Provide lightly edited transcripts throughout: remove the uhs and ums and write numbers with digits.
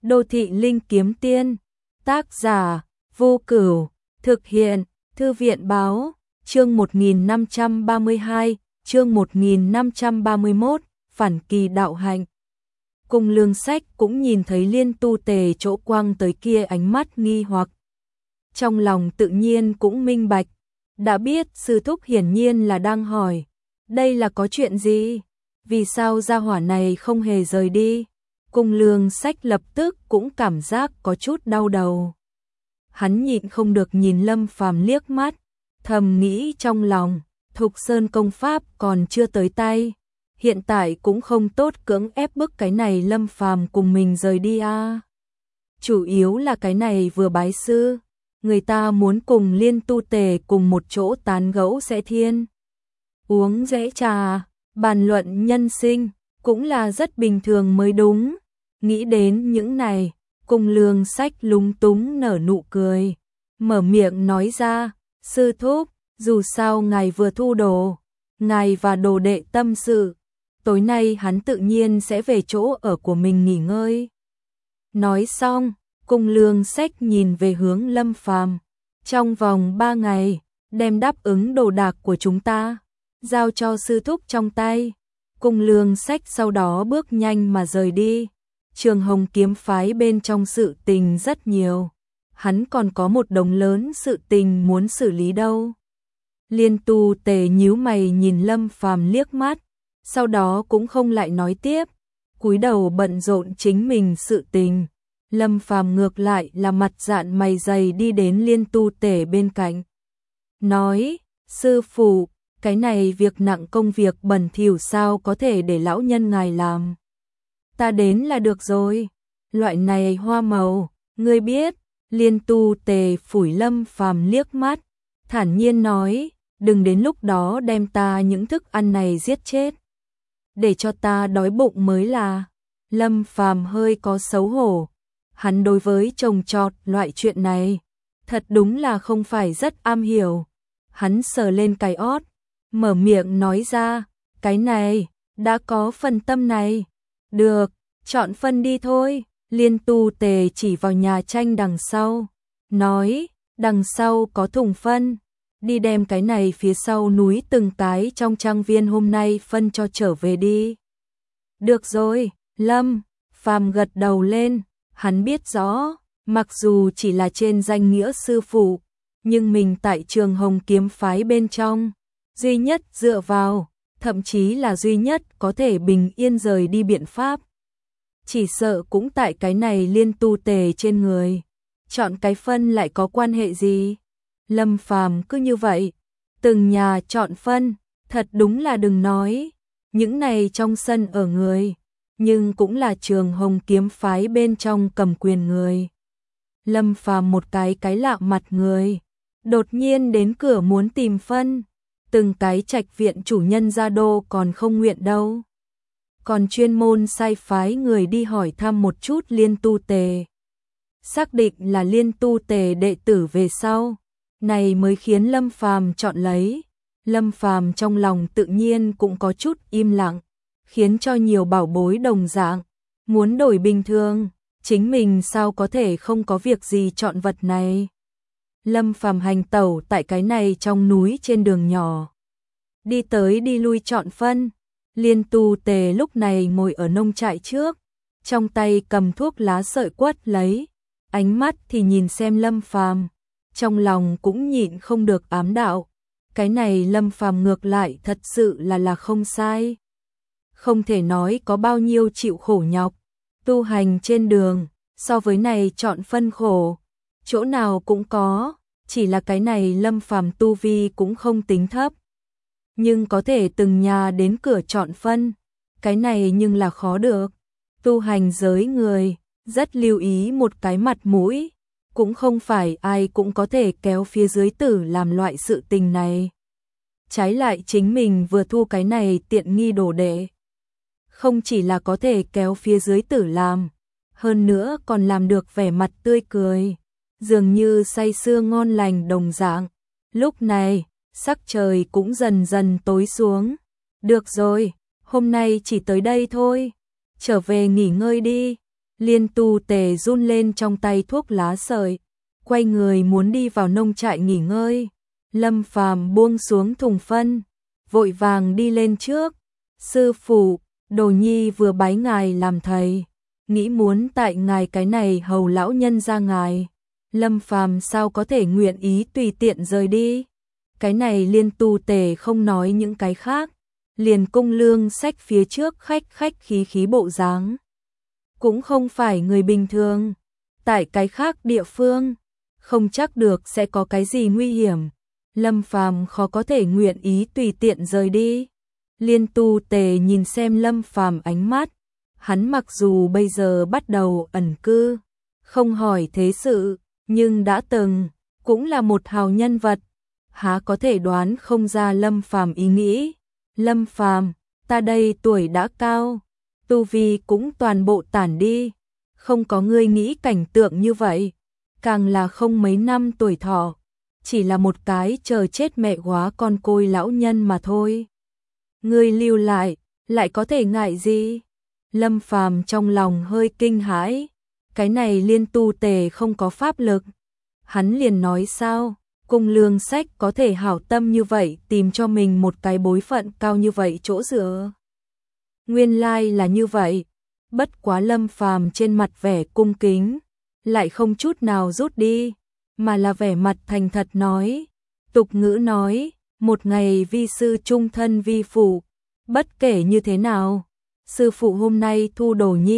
Đô thị linh kiếm tiên, tác giả, Vô Cửu, thực hiện, Thư viện báo, chương 1532, chương 1531, phản kỳ đạo hạnh. Cung Lương Sách cũng nhìn thấy Liên Tu Tề chỗ quăng tới kia ánh mắt nghi hoặc. Trong lòng tự nhiên cũng minh bạch, đã biết sư thúc hiển nhiên là đang hỏi, đây là có chuyện gì? Vì sao gia hỏa này không hề rời đi? Cung Lương Sách lập tức cũng cảm giác có chút đau đầu. Hắn nhịn không được nhìn Lâm Phàm liếc mắt, thầm nghĩ trong lòng, Thục Sơn công pháp còn chưa tới tay, hiện tại cũng không tốt cưỡng ép bức cái này Lâm Phàm cùng mình rời đi a. Chủ yếu là cái này vừa bái sư, người ta muốn cùng Liên Tu Tề cùng một chỗ tán gẫu sẽ thiên. Uống rẽ trà, bàn luận nhân sinh, cũng là rất bình thường mới đúng. Nghĩ đến những này, Cung Lương Sách lúng túng nở nụ cười, mở miệng nói ra, sư thúc, dù sao ngài vừa thu đồ, ngài và đồ đệ tâm sự, tối nay hắn tự nhiên sẽ về chỗ ở của mình nghỉ ngơi. Nói xong, Cung Lương Sách nhìn về hướng Lâm Phàm, trong vòng 3 ngày, đem đáp ứng đồ đạc của chúng ta, giao cho sư thúc trong tay. Cung Lương Sách sau đó bước nhanh mà rời đi. Trường Hồng kiếm phái bên trong sự tình rất nhiều, hắn còn có một đống lớn sự tình muốn xử lý đâu. Liên Tu Tề nhíu mày nhìn Lâm Phàm liếc mắt, sau đó cũng không lại nói tiếp, cúi đầu bận rộn chính mình sự tình. Lâm Phàm ngược lại là mặt dạn mày dày đi đến Liên Tu Tề bên cạnh, nói, sư phụ, cái này việc nặng công việc bẩn thỉu sao có thể để lão nhân ngài làm. Ta đến là được rồi, loại này hoa màu, ngươi biết. Liên Tu Tề phủi Lâm Phàm liếc mắt, thản nhiên nói, đừng đến lúc đó đem ta những thức ăn này giết chết, để cho ta đói bụng mới là. Lâm Phàm hơi có xấu hổ, hắn đối với trồng trọt loại chuyện này, thật đúng là không phải rất am hiểu. Hắn sờ lên cái ót, mở miệng nói ra, cái này, đã có phần tâm này. Được, chọn phân đi thôi. Liên Tu Tề chỉ vào nhà tranh đằng sau, nói, đằng sau có thùng phân, đi đem cái này phía sau núi từng cái trong trang viên hôm nay phân cho trở về đi. Được rồi, Lâm Phàm gật đầu lên, hắn biết rõ, mặc dù chỉ là trên danh nghĩa sư phụ, nhưng mình tại Trường Hồng kiếm phái bên trong, duy nhất dựa vào, thậm chí là duy nhất có thể bình yên rời đi biện pháp. Chỉ sợ cũng tại cái này Liên Tu Tề trên người. Chọn cái phân lại có quan hệ gì? Lâm Phàm cứ như vậy, từng nhà chọn phân, thật đúng là đừng nói. Những này trong sân ở người, nhưng cũng là Trường Hồng kiếm phái bên trong cầm quyền người. Lâm Phàm một cái lạ mặt người, đột nhiên đến cửa muốn tìm phân, từng cái trạch viện chủ nhân gia đô còn không nguyện đâu. Còn chuyên môn sai phái người đi hỏi thăm một chút Liên Tu Tề. Xác định là Liên Tu Tề đệ tử về sau, này mới khiến Lâm Phàm chọn lấy. Lâm Phàm trong lòng tự nhiên cũng có chút im lặng, khiến cho nhiều bảo bối đồng dạng, muốn đổi bình thường, chính mình sao có thể không có việc gì chọn vật này. Lâm Phàm hành tẩu tại cái này trong núi trên đường nhỏ, đi tới đi lui chọn phân. Liên Tu Tề lúc này ngồi ở nông trại trước, trong tay cầm thuốc lá sợi quất lấy, ánh mắt thì nhìn xem Lâm Phàm, trong lòng cũng nhịn không được ám đạo, cái này Lâm Phàm ngược lại thật sự là không sai. Không thể nói có bao nhiêu chịu khổ nhọc, tu hành trên đường, so với này chọn phân khổ, chỗ nào cũng có, chỉ là cái này Lâm Phàm tu vi cũng không tính thấp. Nhưng có thể từng nhà đến cửa chọn phân, cái này nhưng là khó được. Tu hành giới người, rất lưu ý một cái mặt mũi, cũng không phải ai cũng có thể kéo phía dưới tử làm loại sự tình này. Trái lại chính mình vừa thu cái này tiện nghi đồ đệ, không chỉ là có thể kéo phía dưới tử làm, hơn nữa còn làm được vẻ mặt tươi cười, dường như say sưa ngon lành đồng dạng. Lúc này, sắc trời cũng dần dần tối xuống. Được rồi, hôm nay chỉ tới đây thôi. Trở về nghỉ ngơi đi. Liên Tu Tề run lên trong tay thuốc lá sợi, quay người muốn đi vào nông trại nghỉ ngơi. Lâm Phàm buông xuống thùng phân, vội vàng đi lên trước. Sư phụ, Đồ Nhi vừa bái ngài làm thầy, nghĩ muốn tại ngài cái này hầu lão nhân ra ngài. Lâm Phàm sao có thể nguyện ý tùy tiện rời đi. Cái này Liên Tu Tề không nói những cái khác, liền cung lương sách phía trước khách khí bộ dáng. Cũng không phải người bình thường, tại cái khác địa phương, không chắc được sẽ có cái gì nguy hiểm. Lâm Phàm khó có thể nguyện ý tùy tiện rời đi. Liên Tu Tề nhìn xem Lâm Phàm ánh mắt, hắn mặc dù bây giờ bắt đầu ẩn cư, không hỏi thế sự, nhưng đã từng cũng là một hào nhân vật, há có thể đoán không ra Lâm Phàm ý nghĩ. Lâm Phàm, ta đây tuổi đã cao, tu vi cũng toàn bộ tản đi, không có ngươi nghĩ cảnh tượng như vậy, càng là không mấy năm tuổi thọ, chỉ là một cái chờ chết mẹ góa con côi lão nhân mà thôi. Ngươi lưu lại có thể ngại gì? Lâm Phàm trong lòng hơi kinh hãi, cái này Liên Tu Tề không có pháp lực. Hắn liền nói sao, cung lương sách có thể hảo tâm như vậy tìm cho mình một cái bối phận cao như vậy chỗ dựa. Nguyên lai là như vậy, bất quá Lâm Phàm trên mặt vẻ cung kính, lại không chút nào rút đi, mà là vẻ mặt thành thật nói. Tục ngữ nói, một ngày vi sư trung thân vi phụ, bất kể như thế nào, sư phụ hôm nay thu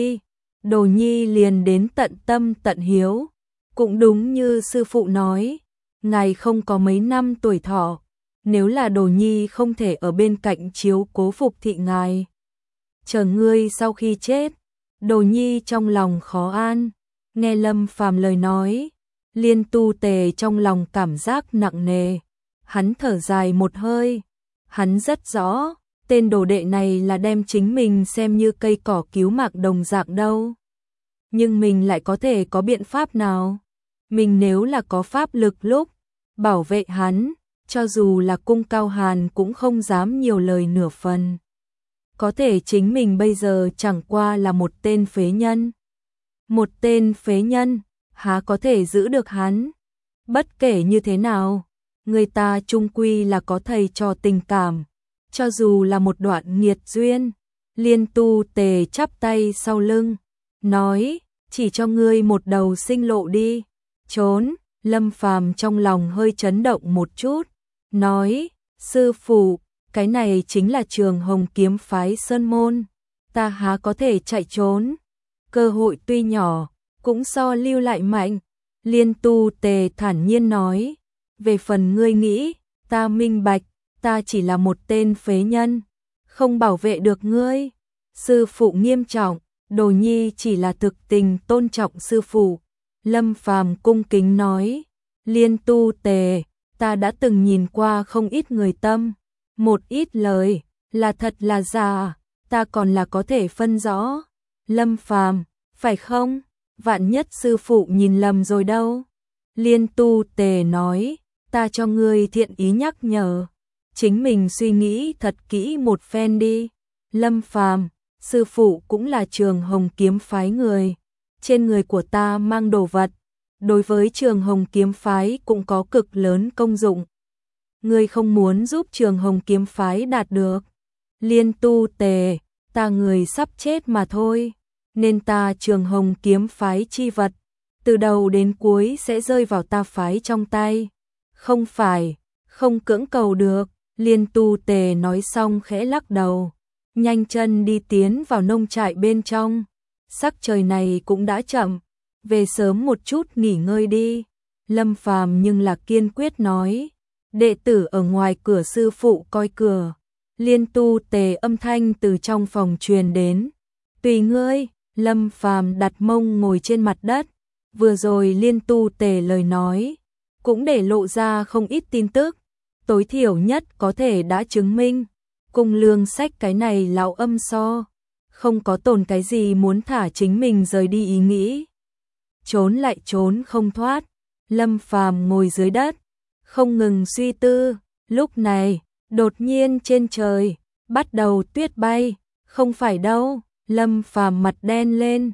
Đồ Nhi liền đến tận tâm tận hiếu. Cũng đúng như sư phụ nói, ngài không có mấy năm tuổi thọ, nếu là Đồ Nhi không thể ở bên cạnh chiếu cố phục thị ngài. Chờ ngươi sau khi chết, Đồ Nhi trong lòng khó an. Nghe Lâm Phàm lời nói, Liên Tu Tề trong lòng cảm giác nặng nề, hắn thở dài một hơi, hắn rất rõ, tên đồ đệ này là đem chính mình xem như cây cỏ cứu mạng đồng dạng đâu. Nhưng mình lại có thể có biện pháp nào? Mình nếu là có pháp lực lúc bảo vệ hắn, cho dù là Cung Cao Hàn cũng không dám nhiều lời nửa phần. Có thể chính mình bây giờ chẳng qua là một tên phế nhân. Một tên phế nhân, há có thể giữ được hắn? Bất kể như thế nào, người ta chung quy là có thầy trò tình cảm, cho dù là một đoạn nghiệt duyên. Liên Tu Tề chắp tay sau lưng, nói, chỉ cho ngươi một đầu sinh lộ đi. Trốn. Lâm Phàm trong lòng hơi chấn động một chút, nói, sư phụ, cái này chính là Trường Hồng kiếm phái Sơn Môn, ta há có thể chạy trốn, cơ hội tuy nhỏ, cũng so lưu lại mạnh. Liên Tu Tề thản nhiên nói, về phần ngươi nghĩ, ta minh bạch, ta chỉ là một tên phế nhân, không bảo vệ được ngươi. Sư phụ nghiêm trọng, Đồ Nhi chỉ là thực tình tôn trọng sư phụ. Lâm Phàm cung kính nói, Liên Tu Tề, ta đã từng nhìn qua không ít người tâm, một ít lời, là thật là giả, ta còn là có thể phân rõ. Lâm Phàm, phải không? Vạn nhất sư phụ nhìn lầm rồi đâu. Liên Tu Tề nói, ta cho ngươi thiện ý nhắc nhở, chính mình suy nghĩ thật kỹ một phen đi. Lâm Phàm, sư phụ cũng là Trường Hồng kiếm phái người, trên người của ta mang đồ vật, đối với Trường Hồng kiếm phái cũng có cực lớn công dụng. Ngươi không muốn giúp Trường Hồng kiếm phái đạt được? Liên Tu Tề, ta người sắp chết mà thôi, nên ta Trường Hồng kiếm phái chi vật, từ đầu đến cuối sẽ rơi vào ta phái trong tay. Không phải, không cưỡng cầu được. Liên Tu Tề nói xong khẽ lắc đầu, nhanh chân đi tiến vào nông trại bên trong. Sắc trời này cũng đã chậm, về sớm một chút nghỉ ngơi đi. Lâm Phàm nhưng là kiên quyết nói, đệ tử ở ngoài cửa sư phụ coi cửa. Liên Tu Tề âm thanh từ trong phòng truyền đến, tùy ngươi. Lâm Phàm đặt mông ngồi trên mặt đất, vừa rồi Liên Tu Tề lời nói cũng để lộ ra không ít tin tức, tối thiểu nhất có thể đã chứng minh Cung Lương Sách cái này lão âm so, không có tồn cái gì muốn thả chính mình rời đi ý nghĩ. Trốn lại trốn không thoát, Lâm Phàm ngồi dưới đất, không ngừng suy tư. Lúc này, đột nhiên trên trời bắt đầu tuyết bay, không phải đâu. Lâm Phàm mặt đen lên,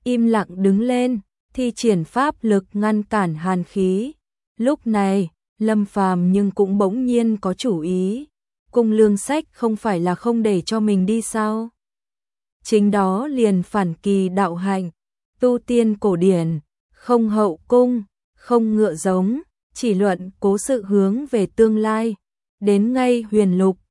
im lặng đứng lên, thi triển pháp lực ngăn cản hàn khí. Lúc này, Lâm Phàm nhưng cũng bỗng nhiên có chủ ý. Cung Lương Sách không phải là không để cho mình đi sao? Chính đó liền phản kỳ đạo hạnh, tu tiên cổ điển, không hậu cung, không ngựa giống, chỉ luận cố sự hướng về tương lai. Đến ngay Huyền Lục,